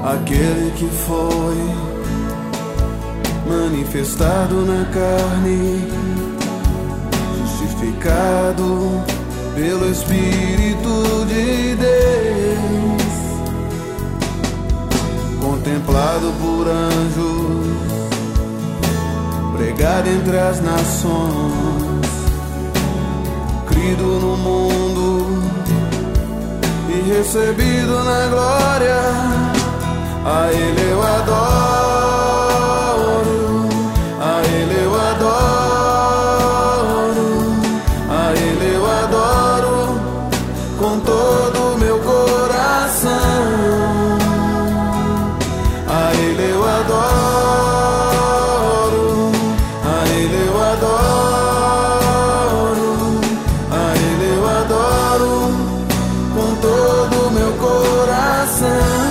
aquele que foi manifestado na carne, justificado pelo Espírito de Deus, contemplado por anjos, pregado entre as nações, crido no mundo e recebido na glória. A Ele eu adoro, a Ele eu adoro, a Ele eu adoro com todo o meu coração. A Ele eu adoro, a Ele eu adoro, a Ele eu adoro com todo o meu coração.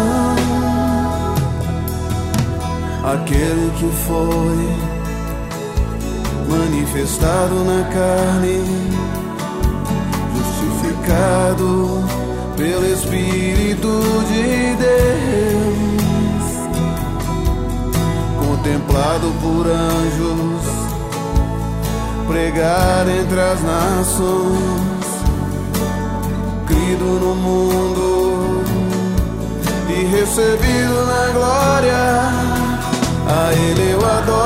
Aquele que foi manifestado na carne, justificado pelo Espírito de Deus, contemplado por anjos, pregado entre as nações, crido no mundo e recebido na glória. A Ele eu adoro,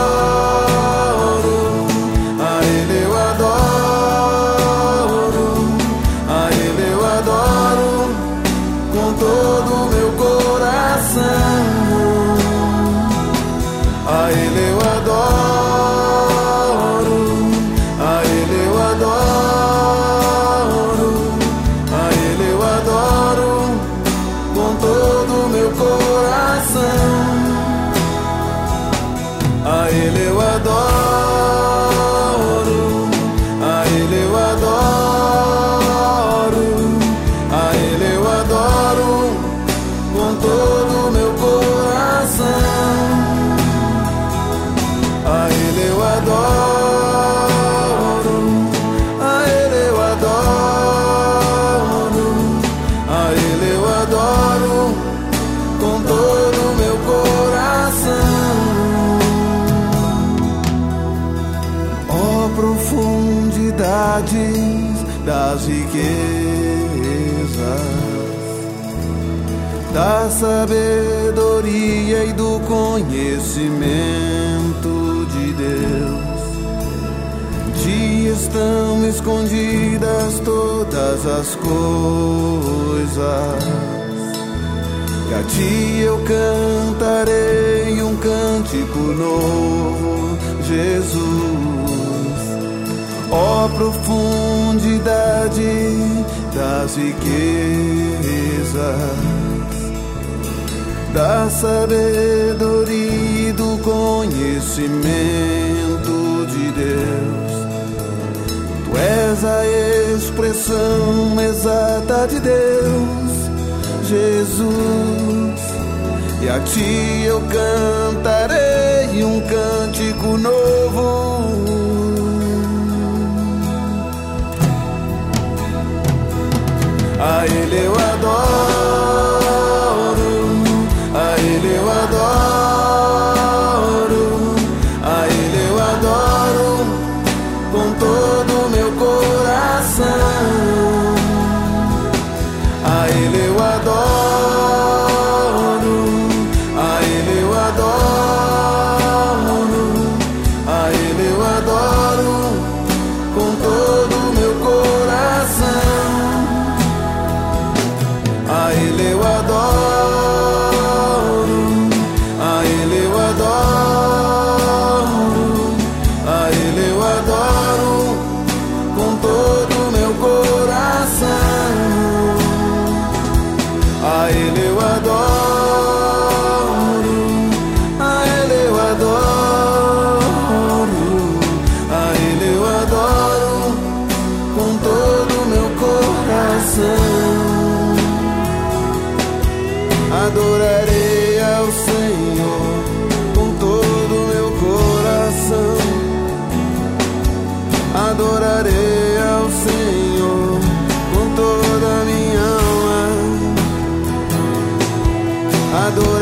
a Ele eu adoro, a Ele eu adoro com todo o meu coração. A Ele eu adoro, a Ele eu adoro, a Ele eu adoro com todo o meu coração. A Ele eu adoro, a Ele eu adoro, a Ele eu adoro com todo o meu coração. A Ele eu adoro, a Ele eu adoro, a Ele eu adoro com todo o meu coração. Profundidades das riquezas, da sabedoria e do conhecimento de Deus, de estão escondidas todas as coisas, e a ti eu cantarei um cântico novo, Jesus. Ó profundidade das riquezas, da sabedoria e do conhecimento de Deus, Tu és a expressão exata de Deus, Jesus, e a Ti eu cantarei um cântico novo. A Ele eu adoro, a Ele eu adoro, a Ele eu adoro com todo o meu coração. A Ele eu adoro, a Ele eu adoro, a Ele eu adoro com todo o meu coração. adoro.